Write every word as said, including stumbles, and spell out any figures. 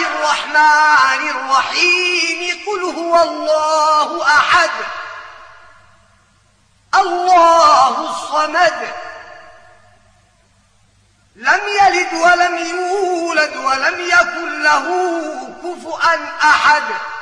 الرحمن الرحيم قل هو الله أحد الله الصمد لم يلد ولم يولد ولم يكن له كفؤا أحد